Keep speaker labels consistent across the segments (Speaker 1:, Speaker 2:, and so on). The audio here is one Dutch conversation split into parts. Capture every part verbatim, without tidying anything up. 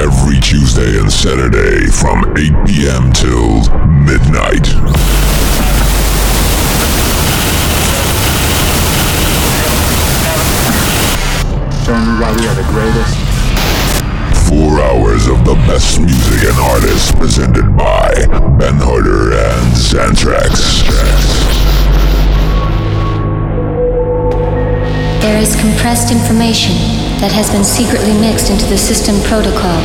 Speaker 1: every Tuesday and Saturday from eight p.m. till midnight.
Speaker 2: Everybody are the greatest.
Speaker 1: Four hours of the best music and artists presented by Ben Harder and Xantrax.
Speaker 3: There is compressed information that has been secretly mixed into the system protocol.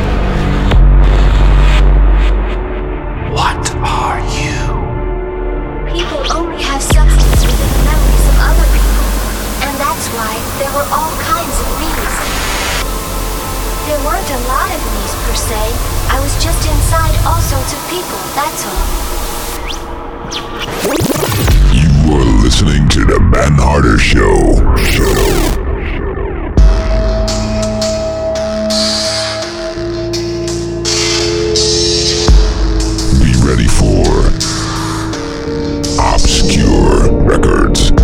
Speaker 4: What are you?
Speaker 5: People only have substance within the memories of other people, and that's why there were all kinds of me's. There weren't a lot of me's per se. I was just inside all sorts of people, that's all.
Speaker 1: You are listening to the Ben Harder Show. Show. Ready for Obscure Records.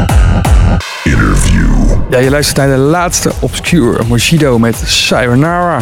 Speaker 6: Ja, je luistert naar de laatste Obscure Moshido met Sayonara.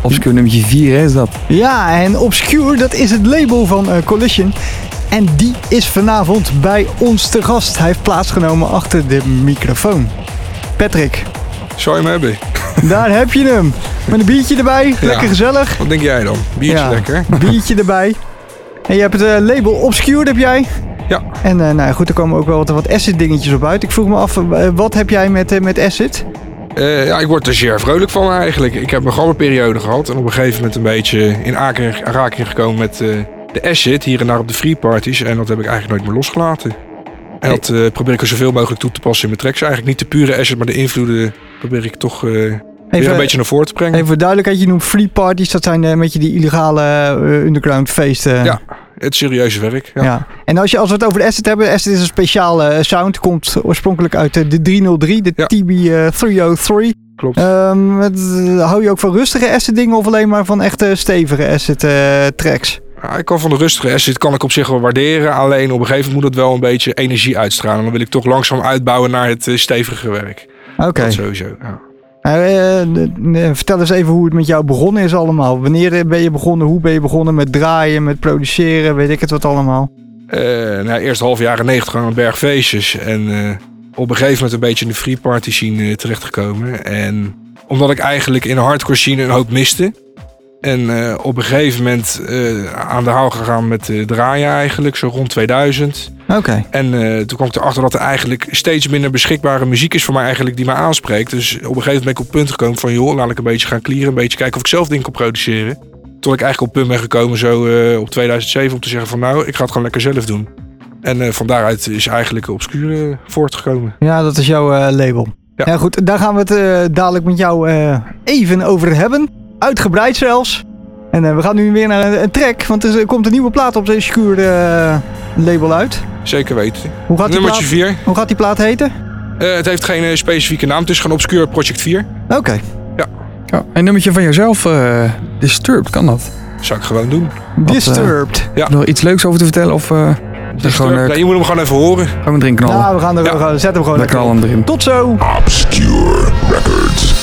Speaker 4: Obscure nummertje vier, hè, is dat?
Speaker 6: Ja, en Obscure, dat is het label van uh, Collision. En die is vanavond bij ons te gast. Hij heeft plaatsgenomen achter de microfoon. Patrick.
Speaker 7: Zou je hem hebben?
Speaker 6: Daar heb je hem. Met een biertje erbij. Ja. Lekker gezellig.
Speaker 7: Wat denk jij dan? Biertje ja, lekker.
Speaker 6: Biertje erbij. En je hebt het uh, label Obscure, heb jij.
Speaker 7: Ja.
Speaker 6: En uh, nou goed, er komen ook wel wat, wat acid dingetjes op uit. Ik vroeg me af, uh, wat heb jij met, uh, met acid?
Speaker 7: Uh, ja, ik word er zeer vrolijk van eigenlijk. Ik heb een gallenperiode gehad en op een gegeven moment een beetje in aanraking gekomen met uh, de acid hier en daar op de free parties. En dat heb ik eigenlijk nooit meer losgelaten. En dat uh, probeer ik er zoveel mogelijk toe te passen in mijn tracks. Eigenlijk niet de pure acid, maar de invloeden probeer ik toch uh, even, weer een beetje naar voren te brengen.
Speaker 6: Even voor duidelijkheid, je noemt free parties. Dat zijn uh, een beetje die illegale uh, underground feesten.
Speaker 7: Ja, het serieuze werk. Ja.
Speaker 6: Ja. En als, je, als we het over de acid hebben, acid is een speciale uh, sound. Komt oorspronkelijk uit uh, de driehonderddrie, de ja. T B uh, driehonderddrie.
Speaker 7: Klopt.
Speaker 6: Um, het, uh, hou je ook van rustige acid dingen of alleen maar van echte stevige acid uh, tracks?
Speaker 7: Ja, ik kan van de rustige acid kan ik op zich wel waarderen. Alleen op een gegeven moment moet het wel een beetje energie uitstralen. Dan wil ik toch langzaam uitbouwen naar het uh, stevige werk.
Speaker 6: Oké. Okay.
Speaker 7: Dat sowieso, ja.
Speaker 6: Uh, uh, vertel eens even hoe het met jou begonnen is allemaal. Wanneer ben je begonnen? Hoe ben je begonnen met draaien, met produceren? Weet ik het wat allemaal?
Speaker 7: Uh, nou, eerst half jaren negentig aan een berg feestjes. En uh, op een gegeven moment een beetje in de free party scene uh, terechtgekomen. En omdat ik eigenlijk in de hardcore scene een hoop miste. En uh, op een gegeven moment uh, aan de haal gegaan met uh, draaien eigenlijk, zo rond tweeduizend.
Speaker 6: Oké. Okay.
Speaker 7: En uh, toen kwam ik erachter dat er eigenlijk steeds minder beschikbare muziek is voor mij eigenlijk die mij aanspreekt. Dus op een gegeven moment ben ik op het punt gekomen van joh, laat ik een beetje gaan clearen, een beetje kijken of ik zelf dingen kan produceren. Tot ik eigenlijk op het punt ben gekomen zo uh, op tweeduizend zeven om te zeggen van nou, ik ga het gewoon lekker zelf doen. En uh, van daaruit is eigenlijk Obscure uh, voortgekomen.
Speaker 6: Ja, dat is jouw uh, label. Ja. Ja goed, daar gaan we het uh, dadelijk met jou uh, even over hebben. Uitgebreid zelfs. En uh, we gaan nu weer naar een, een track, want er komt een nieuwe plaat op de Obscure uh, label uit.
Speaker 7: Zeker weten.
Speaker 6: Hoe gaat
Speaker 7: Nummertje
Speaker 6: die
Speaker 7: vier.
Speaker 6: Hoe gaat die plaat heten?
Speaker 7: Uh, het heeft geen uh, specifieke naam, het is gewoon Obscure Project vier.
Speaker 6: Oké. Okay.
Speaker 7: Ja.
Speaker 4: ja. Een nummertje van jezelf, uh, Disturbed, kan dat?
Speaker 7: Zou ik gewoon doen.
Speaker 6: Disturbed.
Speaker 4: Uh, ja. Nog iets leuks over te vertellen? Of, uh,
Speaker 7: gewoon, uh, ja, je moet hem gewoon even horen.
Speaker 4: Gaan we erin knallen?
Speaker 6: Ja, we gaan er, ja. we zetten hem gewoon
Speaker 4: we knallen erin.
Speaker 6: Tot zo.
Speaker 1: Obscure Records.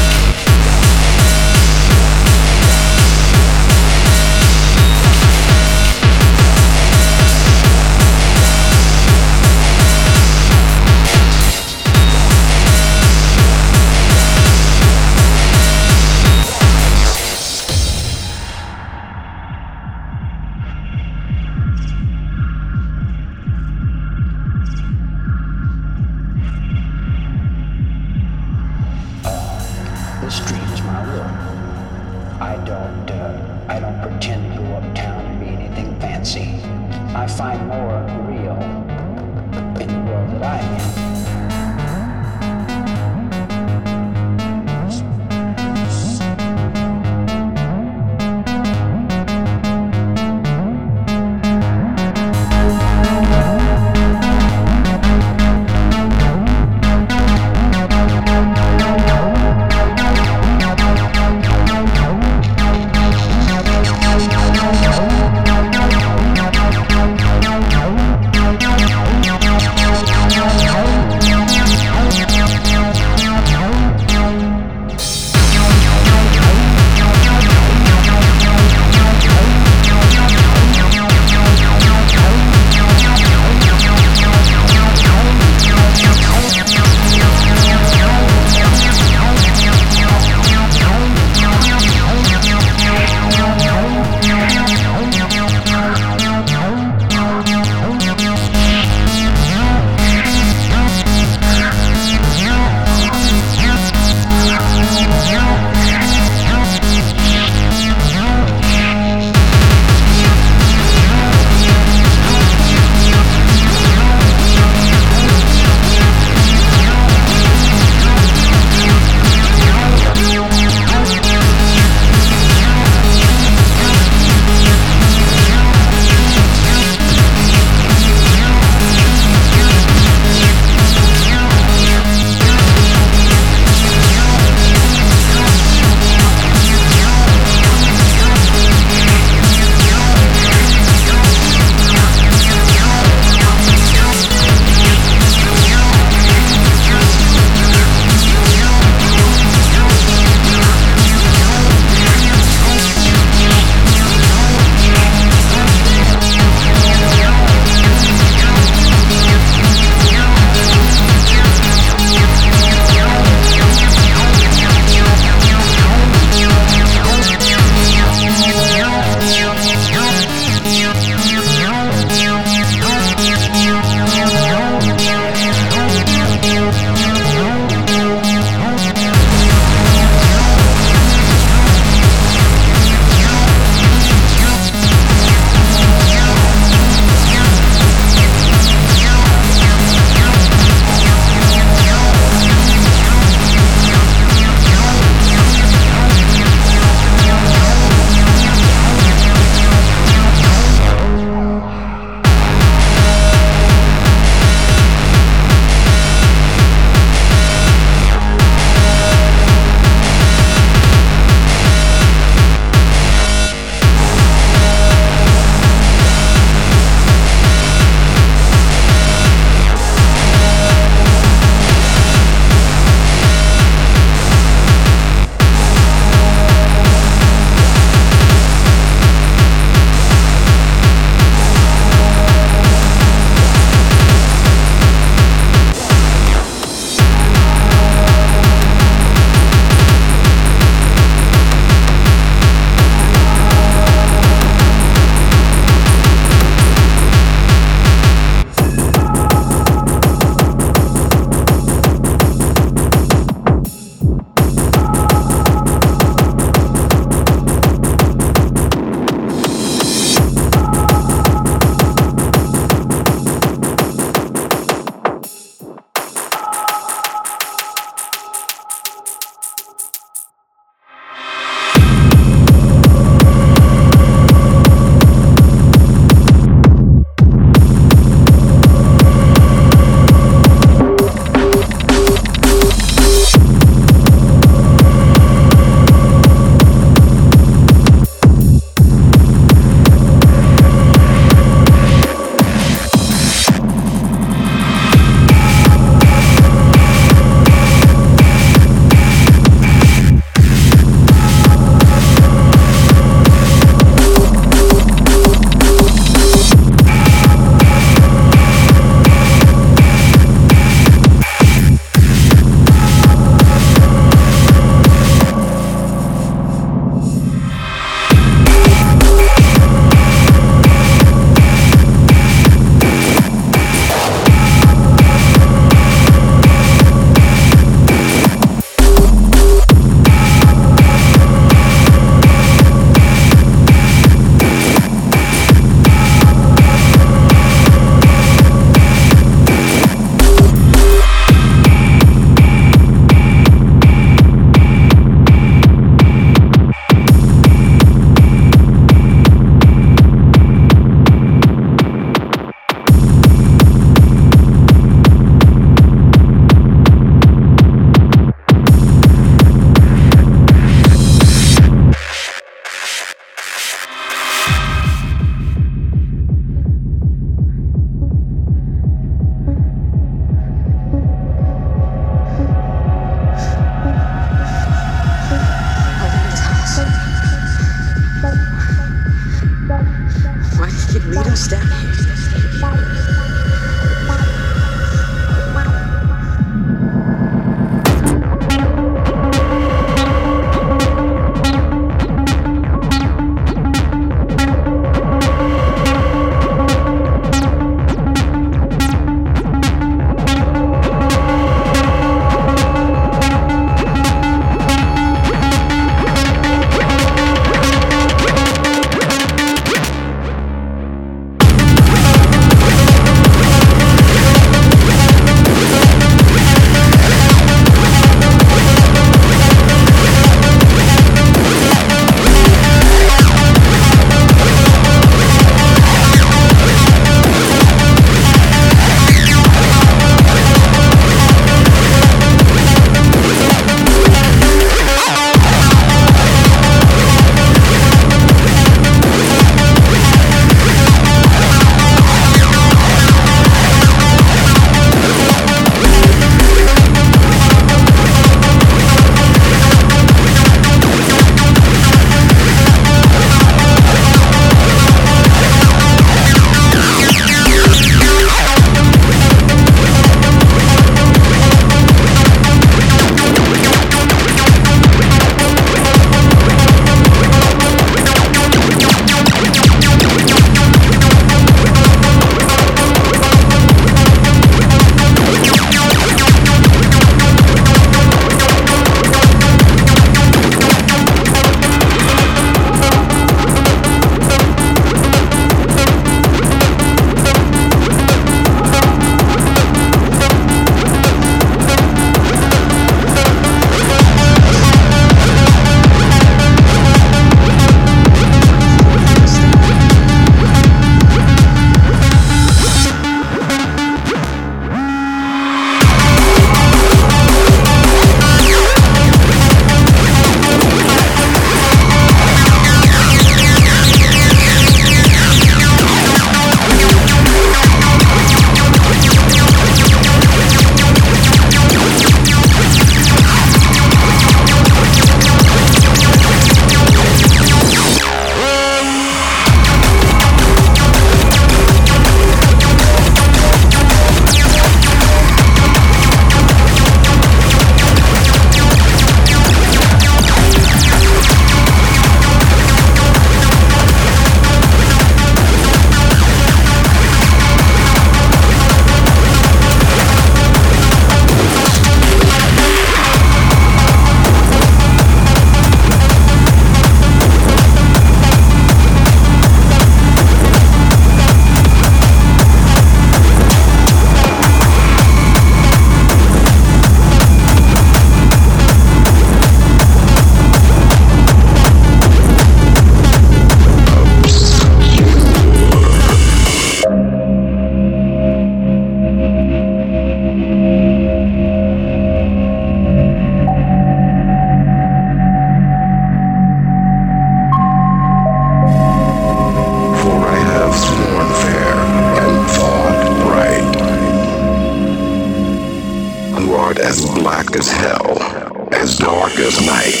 Speaker 1: as hell, as dark as night.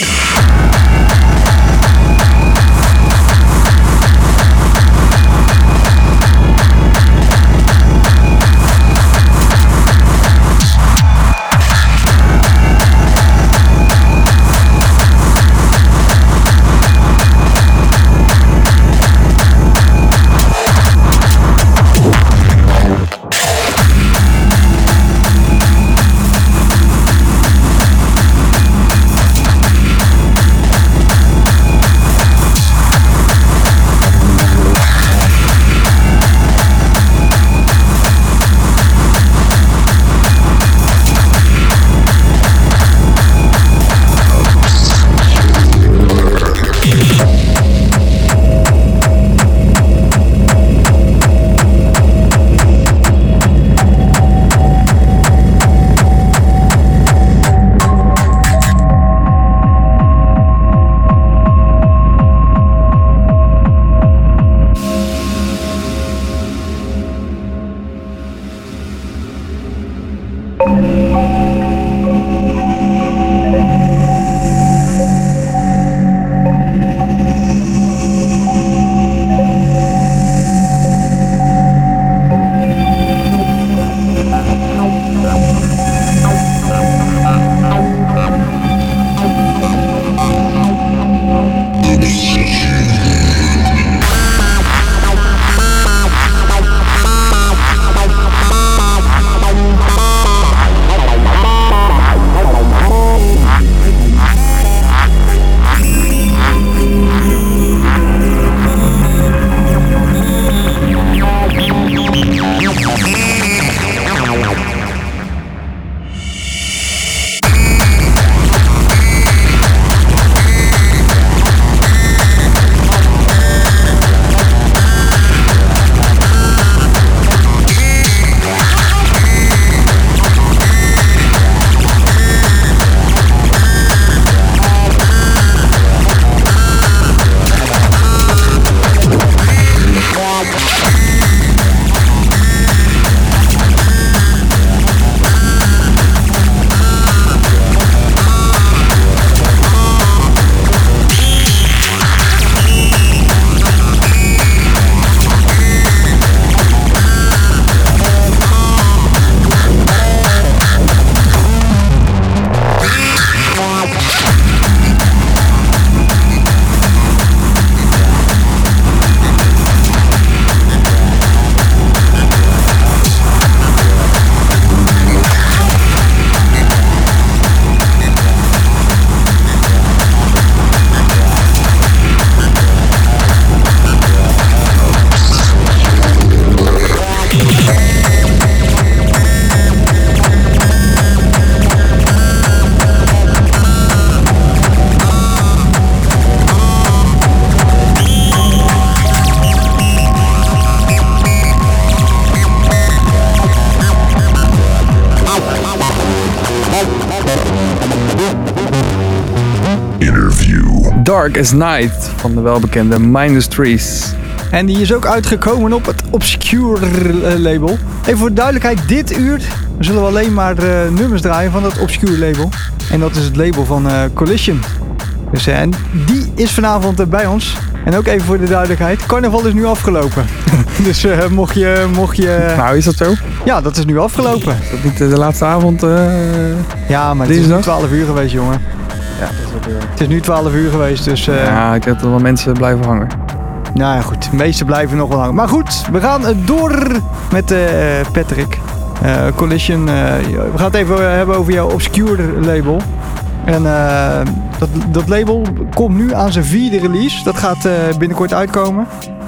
Speaker 4: Dark as Night van de welbekende Mindustries.
Speaker 6: En die is ook uitgekomen op het Obscure uh, label. Even voor de duidelijkheid, dit uur zullen we alleen maar uh, nummers draaien van dat Obscure label. En dat is het label van uh, Collision. Dus, uh, en die is vanavond uh, bij ons. En ook even voor de duidelijkheid, carnaval is nu afgelopen. dus uh, mocht je... Mocht je...
Speaker 4: Nou, is dat zo?
Speaker 6: Ja, dat is nu afgelopen.
Speaker 4: Is dat niet uh, de laatste avond? Uh,
Speaker 6: ja, maar het is nu twaalf uur geweest, jongen. Ja, dat is ook weer... Het is nu twaalf uur geweest, dus... Uh...
Speaker 4: Ja, ik denk dat er wel mensen blijven hangen.
Speaker 6: Nou ja, goed. De meeste blijven nog wel hangen. Maar goed, we gaan door met uh, Patrick. Uh, Collision. Uh, we gaan het even hebben over jouw Obscure label. En uh, dat, dat label komt nu aan zijn vierde release. Dat gaat uh, binnenkort uitkomen.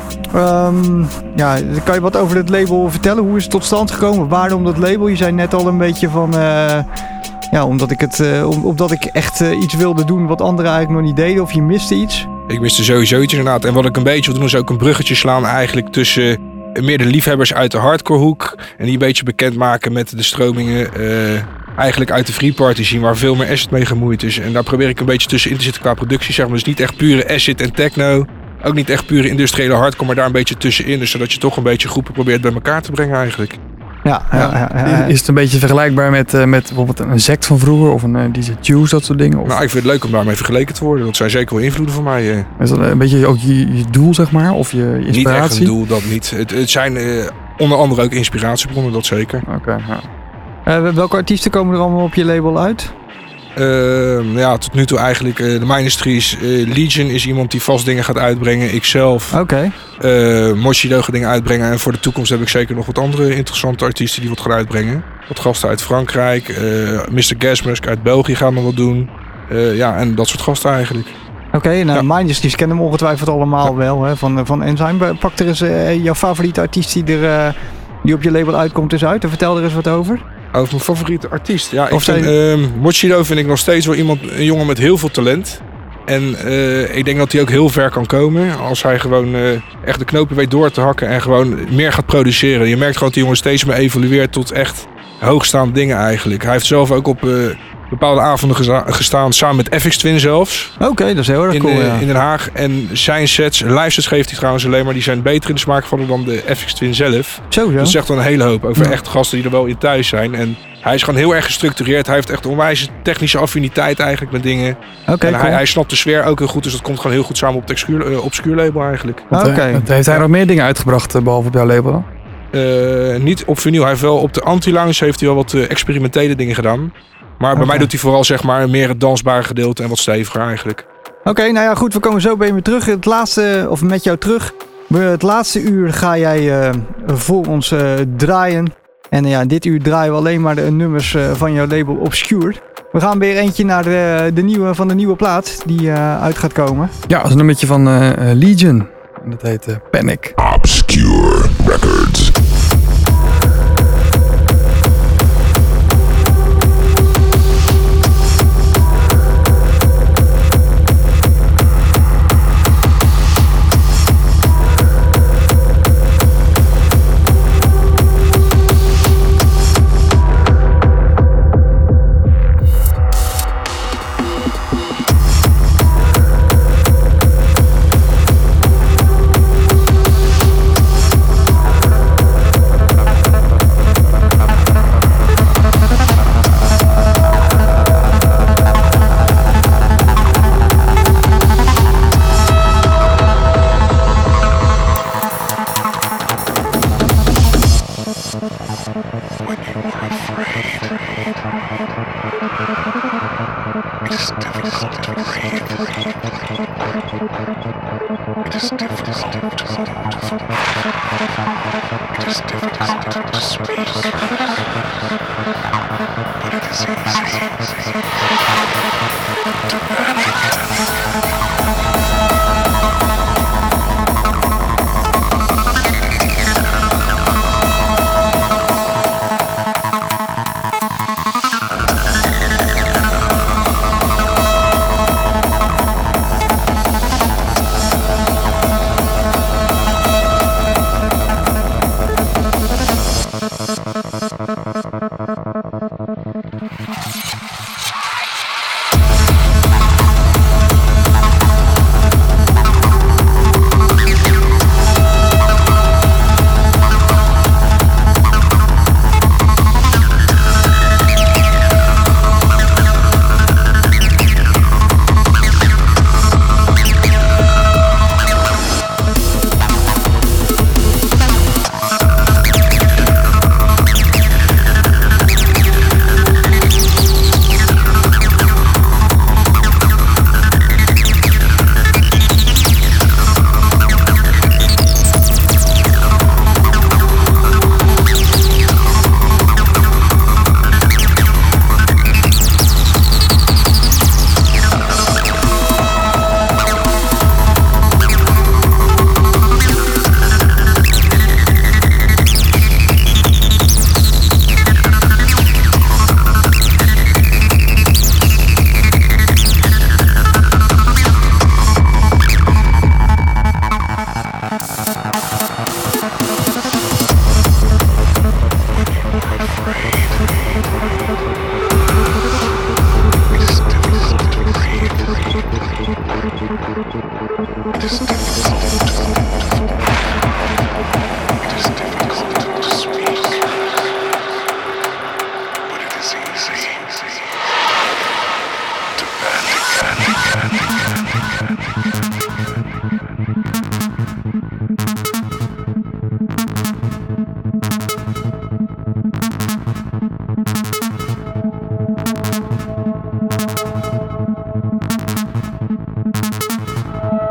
Speaker 6: Um, ja, kan je wat over het label vertellen? Hoe is het tot stand gekomen? Waarom dat label? Je zei net al een beetje van... Uh, ja, omdat ik, het, uh, omdat ik echt uh, iets wilde doen wat anderen eigenlijk nog niet deden. Of je miste iets.
Speaker 7: Ik miste sowieso iets inderdaad. En wat ik een beetje wil doen is ook een bruggetje slaan eigenlijk tussen meer de liefhebbers uit de hardcore hoek. En die een beetje bekend maken met de stromingen uh, eigenlijk uit de free party zien waar veel meer acid mee gemoeid is. En daar probeer ik een beetje tussenin te zitten qua productie. Zeg maar. Dus niet echt pure acid en techno. Ook niet echt pure industriële hardcore, maar daar een beetje tussenin. Dus zodat je toch een beetje groepen probeert bij elkaar te brengen eigenlijk.
Speaker 6: Ja, ja, ja, ja, ja.
Speaker 4: Is het een beetje vergelijkbaar met, uh, met bijvoorbeeld een Sect van vroeger of een uh, D J Juice, dat soort dingen? Of?
Speaker 7: Nou, ik vind het leuk om daarmee vergeleken te worden. Dat zijn zeker wel invloeden van mij. Uh.
Speaker 4: Is dat een beetje ook je, je doel, zeg maar? Of je, je inspiratie?
Speaker 7: Niet echt een doel, dat niet. Het, het zijn uh, onder andere ook inspiratiebronnen, dat zeker.
Speaker 4: Oké, okay, ja.
Speaker 6: Uh, welke artiesten komen er allemaal op je label uit?
Speaker 7: Uh, ja, tot nu toe eigenlijk uh, de Mindustries. Uh, Legion is iemand die vast dingen gaat uitbrengen. Ikzelf.
Speaker 6: Oké.
Speaker 7: Okay. Uh, Moshido gaat dingen uitbrengen. En voor de toekomst heb ik zeker nog wat andere interessante artiesten die wat gaan uitbrengen. Wat gasten uit Frankrijk. Uh, mister Gasmusk uit België gaan nog wat doen. Uh, ja, en dat soort gasten eigenlijk.
Speaker 6: Oké, okay, nou,
Speaker 7: ja.
Speaker 6: Mindustries kennen hem ongetwijfeld allemaal ja. wel. Hè, van, van Enzyme. Pak er eens uh, jouw favoriete artiest die, er, uh, die op je label uitkomt eens uit. En vertel er eens wat over.
Speaker 7: Over mijn favoriete artiest. Ja,
Speaker 6: of
Speaker 7: ik vind, uh, Moshido vind ik nog steeds wel iemand, een jongen met heel veel talent. En uh, ik denk dat hij ook heel ver kan komen als hij gewoon uh, echt de knopen weet door te hakken en gewoon meer gaat produceren. Je merkt gewoon dat die jongen steeds meer evolueert tot echt hoogstaande dingen eigenlijk. Hij heeft zelf ook op uh, bepaalde avonden geza- gestaan samen met F X Twin zelfs.
Speaker 6: Oké, okay, dat is heel erg
Speaker 7: in,
Speaker 6: cool.
Speaker 7: uh,
Speaker 6: ja.
Speaker 7: In Den Haag. En zijn sets, live sets geeft hij trouwens alleen maar, die zijn beter in de smaak gevallen dan de F X Twin zelf.
Speaker 6: Zo, zo.
Speaker 7: Dat zegt dan een hele hoop over
Speaker 6: ja.
Speaker 7: echt gasten die er wel in thuis zijn. En hij is gewoon heel erg gestructureerd. Hij heeft echt een onwijze technische affiniteit eigenlijk met dingen.
Speaker 6: Okay,
Speaker 7: en
Speaker 6: cool.
Speaker 7: hij, hij snapt de sfeer ook heel goed. Dus dat komt gewoon heel goed samen op het obscure, uh, obscure label eigenlijk.
Speaker 4: Want, uh, okay. Heeft hij nog meer dingen uitgebracht uh, behalve op jouw label dan?
Speaker 7: Uh, niet op vinyl. Hij heeft wel op de Anti-Lounge heeft hij wel wat uh, experimentele dingen gedaan. Maar bij okay. mij doet hij vooral zeg maar meer het dansbare gedeelte en wat steviger eigenlijk.
Speaker 6: Oké, okay, nou ja goed. We komen zo bij je weer terug. Het laatste, of met jou terug. Het laatste uur ga jij uh, voor ons uh, draaien. En uh, ja, dit uur draaien we alleen maar de nummers uh, van jouw label Obscure. We gaan weer eentje naar de, de nieuwe, van de nieuwe plaat die uh, uit gaat komen.
Speaker 4: Ja, dat is een nummertje van uh, Legion. En dat heet uh, Panic.
Speaker 1: Obscure Records.
Speaker 5: Thank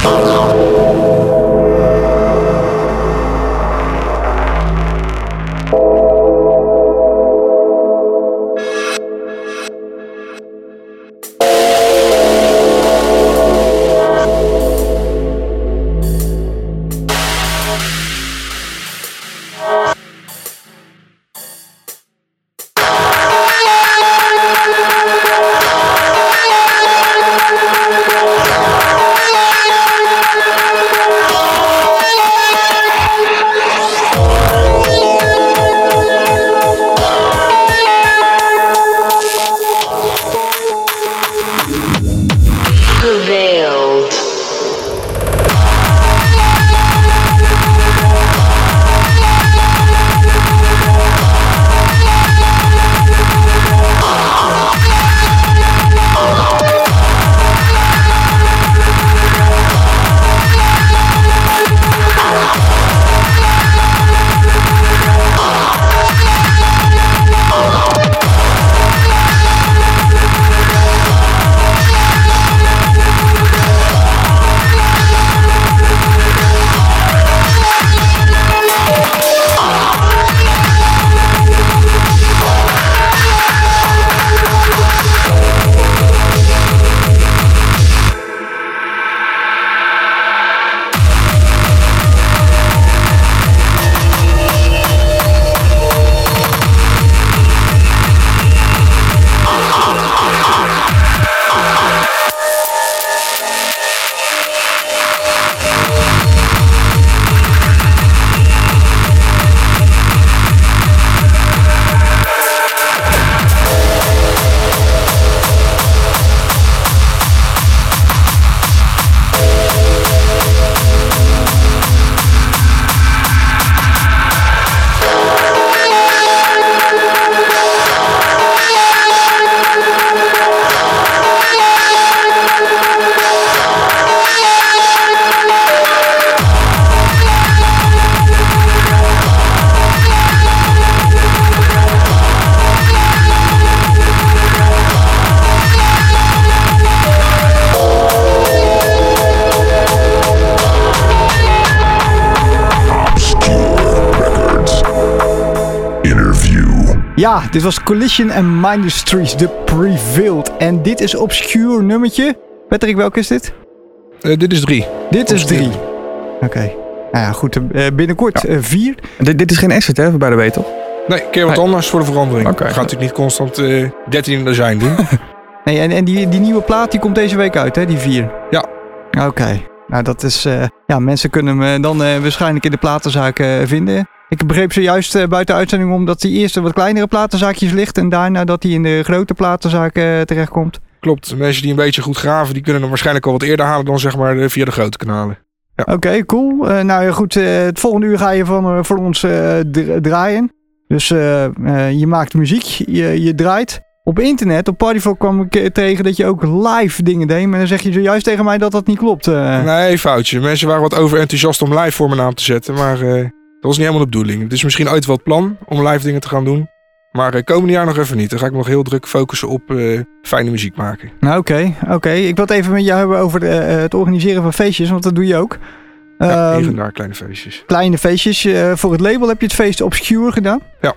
Speaker 6: Ja, dit was Collision and Mindustries, The Prevailed. En dit is Obscure nummertje. Patrick, welke is dit?
Speaker 7: Uh, dit is drie.
Speaker 6: Dit is drie. Oké. Okay. Nou ja, goed. Uh, binnenkort ja. uh, vier.
Speaker 4: Dit, dit is geen asset, hè? Bij de W, toch?
Speaker 7: Nee, een keer wat nee. anders voor de verandering.
Speaker 4: Okay.
Speaker 7: We gaan natuurlijk niet constant uh, dertien in de zijn doen.
Speaker 6: nee, en en die, die nieuwe plaat die komt deze week uit, hè? Die vier.
Speaker 7: Ja.
Speaker 6: Oké. Okay. Nou, dat is... Uh, ja, mensen kunnen hem dan uh, waarschijnlijk in de platenzaak uh, vinden. Ik begreep zojuist uh, buiten uitzending om dat die eerste wat kleinere platenzaakjes ligt en daarna dat hij in de grote platenzaak uh, terechtkomt.
Speaker 7: Klopt. Mensen die een beetje goed graven, die kunnen hem waarschijnlijk al wat eerder halen dan zeg maar via de grote kanalen. Ja.
Speaker 6: Oké, okay, cool. Uh, nou ja, goed. Uh, het volgende uur ga je van, uh, voor ons uh, draaien. Dus uh, uh, je maakt muziek, je, je draait. Op internet, op Partyfolk kwam ik tegen dat je ook live dingen deed. Maar dan zeg je zojuist tegen mij dat dat niet klopt. Uh.
Speaker 7: Nee, foutje. Mensen waren wat overenthousiast om live voor mijn naam te zetten. Maar uh, dat was niet helemaal de bedoeling. Het is misschien ooit wel het plan om live dingen te gaan doen. Maar uh, komende jaar nog even niet. Dan ga ik me nog heel druk focussen op uh, fijne muziek maken.
Speaker 6: Nou, oké. Okay, oké. Okay. Ik wil het even met jou hebben over uh, het organiseren van feestjes. Want dat doe je ook.
Speaker 7: Ja, hier
Speaker 6: um,
Speaker 7: en daar kleine feestjes.
Speaker 6: Kleine feestjes. Uh, voor het label heb je het feest Obscure gedaan.
Speaker 7: Ja.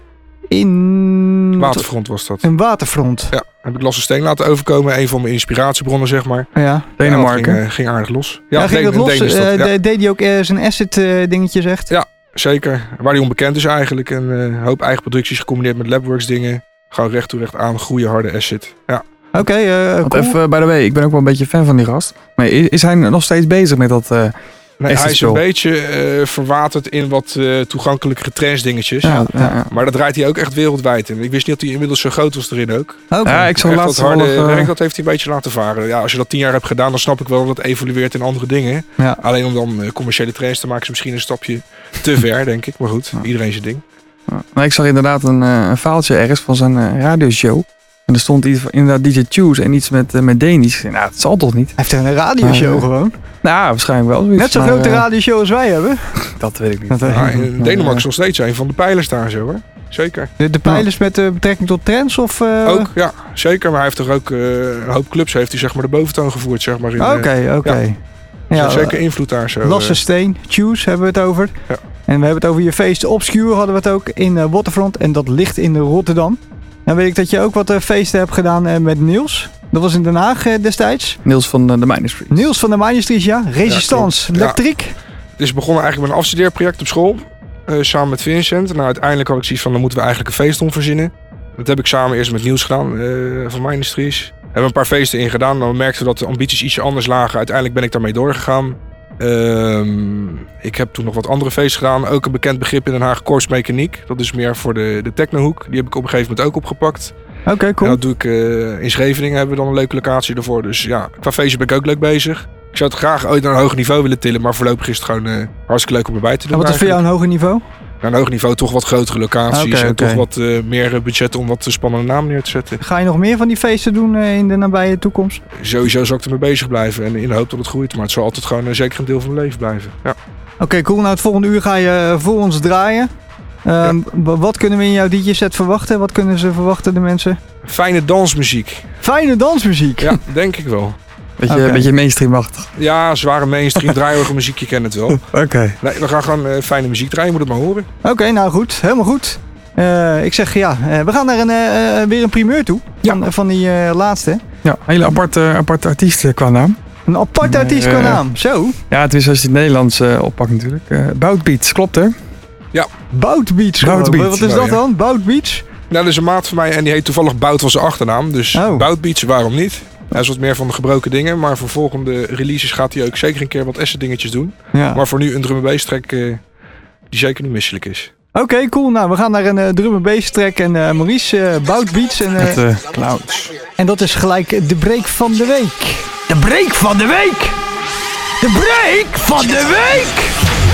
Speaker 6: In...
Speaker 7: Waterfront was dat.
Speaker 6: In Waterfront.
Speaker 7: Ja, heb ik Lasse Steen laten overkomen. Een van mijn inspiratiebronnen, zeg maar.
Speaker 6: Ja.
Speaker 7: Denemarken. Ja, ging, uh, ging aardig los.
Speaker 6: Ja, ja ging dat los? Uh, ja. de, deed hij ook uh, zijn asset uh, dingetje, zegt?
Speaker 7: Ja, zeker. Waar hij onbekend is eigenlijk. En een uh, hoop eigen producties gecombineerd met Labworks dingen. Gewoon recht toe recht aan. Goede harde asset. Ja.
Speaker 6: Oké, okay, uh, cool.
Speaker 4: Even, by the way, ik ben ook wel een beetje fan van die gast. Maar is, is hij nog steeds bezig met dat... Uh,
Speaker 7: Nee, hij is een beetje uh, verwaterd in wat uh, toegankelijkere trance dingetjes.
Speaker 4: Ja, ja, ja.
Speaker 7: Maar dat draait hij ook echt wereldwijd in. Ik wist niet dat hij inmiddels zo groot was erin ook.
Speaker 6: Okay.
Speaker 4: Ja, ik zal laatst
Speaker 7: dat harde uh... werk, dat heeft hij een beetje laten varen. Ja, als je dat tien jaar hebt gedaan, dan snap ik wel dat het evolueert in andere dingen.
Speaker 6: Ja.
Speaker 7: Alleen om dan uh, commerciële trance te maken is misschien een stapje te ver, denk ik. Maar goed, ja. Iedereen zijn ding.
Speaker 4: Ja. Maar ik zag inderdaad een, uh, een faaltje ergens van zijn uh, radioshow. En er stond iets, inderdaad D J Choose en iets met, uh, met Danish. Nou, dat zal toch niet?
Speaker 6: Hij heeft een radioshow uh, gewoon.
Speaker 4: Nou, waarschijnlijk wel. Zoiets,
Speaker 6: Net zo'n grote uh, radioshow als wij hebben.
Speaker 4: Dat weet ik niet.
Speaker 7: Dat, ja, in Denemarken is nog steeds een van de pijlers daar zo hoor. Zeker.
Speaker 6: De, de pijlers ja. met uh, betrekking tot trance of... Uh...
Speaker 7: Ook, ja. Zeker. Maar hij heeft toch ook uh, een hoop clubs heeft hij zeg maar de boventoon gevoerd zeg maar.
Speaker 6: Oké, oké.
Speaker 7: Er
Speaker 6: Ja,
Speaker 7: zit zeker invloed daar zo.
Speaker 6: Lasse
Speaker 7: eh.
Speaker 6: Steen, Choose hebben we het over.
Speaker 7: Ja.
Speaker 6: En we hebben het over je feest Obscure hadden we het ook in uh, Waterfront. En dat ligt in Rotterdam. Dan weet ik dat je ook wat uh, feesten hebt gedaan uh, met Niels. Dat was in Den Haag uh, destijds.
Speaker 4: Niels van uh, de Minor Street.
Speaker 6: Niels van de Minor Street, ja. Resistance,
Speaker 7: Ja, klopt.
Speaker 6: elektriek.
Speaker 7: Ja. Het is begonnen eigenlijk met een afstudeerproject op school. Uh, samen met Vincent. Nou, uiteindelijk had ik zoiets van, dan moeten we eigenlijk een feest om verzinnen. Dat heb ik samen eerst met Niels gedaan, uh, van Minor Street. We hebben een paar feesten ingedaan. Dan merkten we dat de ambities ietsje anders lagen. Uiteindelijk ben ik daarmee doorgegaan. Um, ik heb toen nog wat andere feesten gedaan. Ook een bekend begrip in Den Haag, Corps Mechaniek. Dat is meer voor de, de technohoek. Die heb ik op een gegeven moment ook opgepakt.
Speaker 6: Oké, okay, cool.
Speaker 7: En dat doe ik uh, in Scheveningen. Hebben we dan een leuke locatie ervoor. Dus ja, qua feestje ben ik ook leuk bezig. Ik zou het graag ooit naar een hoger niveau willen tillen. Maar voorlopig is het gewoon uh, hartstikke leuk om erbij te doen.
Speaker 6: En wat is voor jou een hoger niveau?
Speaker 7: Naar een hoger niveau toch wat grotere locaties.
Speaker 6: Okay,
Speaker 7: en
Speaker 6: okay.
Speaker 7: toch wat uh, meer budget om wat spannende namen neer te zetten.
Speaker 6: Ga je nog meer van die feesten doen uh, in de nabije toekomst?
Speaker 7: Sowieso zal ik ermee bezig blijven. En in de hoop dat het groeit. Maar het zal altijd gewoon uh, zeker een deel van mijn leven blijven. Ja.
Speaker 6: Oké, okay, cool. Nou, het volgende uur ga je voor ons draaien. Um, ja. Wat kunnen we in jouw D J-set verwachten? Wat kunnen ze verwachten, de mensen?
Speaker 7: Fijne dansmuziek.
Speaker 6: Fijne dansmuziek?
Speaker 7: Ja, denk ik wel.
Speaker 4: Beetje,
Speaker 6: okay.
Speaker 4: beetje mainstreamachtig.
Speaker 7: Ja, zware mainstream, draaierige muziek, je kent het wel.
Speaker 4: Oké. Okay.
Speaker 7: Nee, we gaan gewoon uh, fijne muziek draaien, je moet het maar horen.
Speaker 6: Oké, okay, nou goed. Helemaal goed. Uh, ik zeg ja, uh, we gaan naar een, uh, weer een primeur toe. Van, ja. van die uh, laatste.
Speaker 4: Ja, een hele aparte, aparte artiest qua naam.
Speaker 6: Een aparte artiest qua uh, naam, zo.
Speaker 4: Ja, het is als je het Nederlands uh, oppakt natuurlijk. Uh, Bout Beats, klopt hè?
Speaker 7: Ja.
Speaker 6: Bout Beats.
Speaker 4: Bout Beats.
Speaker 6: Wat is nou, dat dan? Ja. Bout Beats?
Speaker 7: Nou, dat is een maat van mij en die heet toevallig Bout van zijn achternaam. Dus oh. Bout Beats, waarom niet? Hij is wat meer van de gebroken dingen, maar voor volgende releases gaat hij ook zeker een keer wat asset dingetjes doen. Ja. Maar voor nu een drum and bass track uh, die zeker niet misselijk is.
Speaker 6: Oké, okay, cool. Nou, we gaan naar een uh, drum and bass track en uh, Maurice, uh, Bout Beats en
Speaker 4: uh, uh, Clouds.
Speaker 6: En dat is gelijk de break van de week. De break van de week! De break van de week!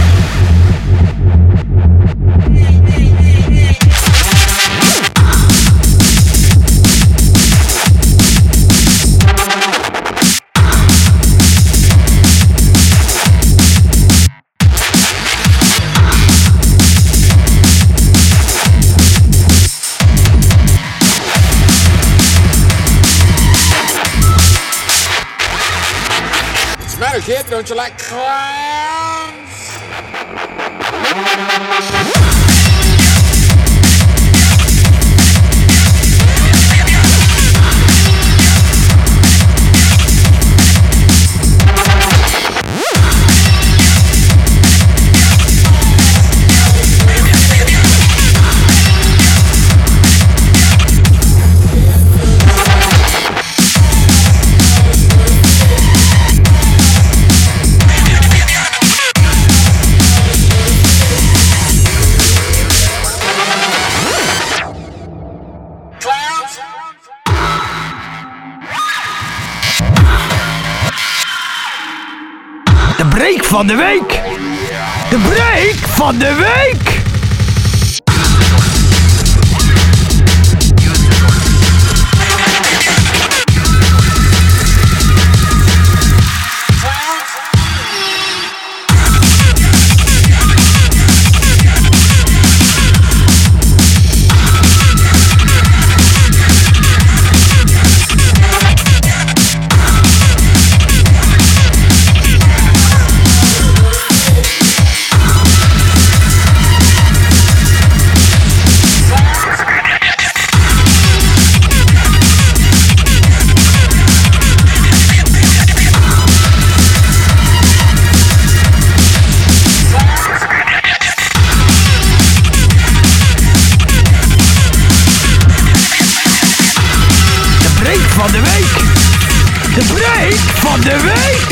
Speaker 8: Kid, don't you like clowns?
Speaker 6: Break van de week! De break van de week! Van de week! De break van de week!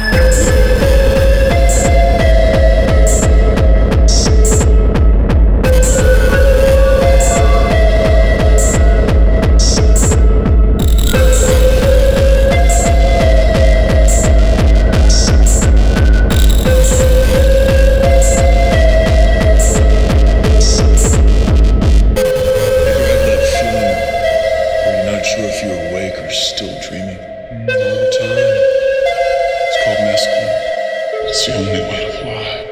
Speaker 9: It's the only way to fly.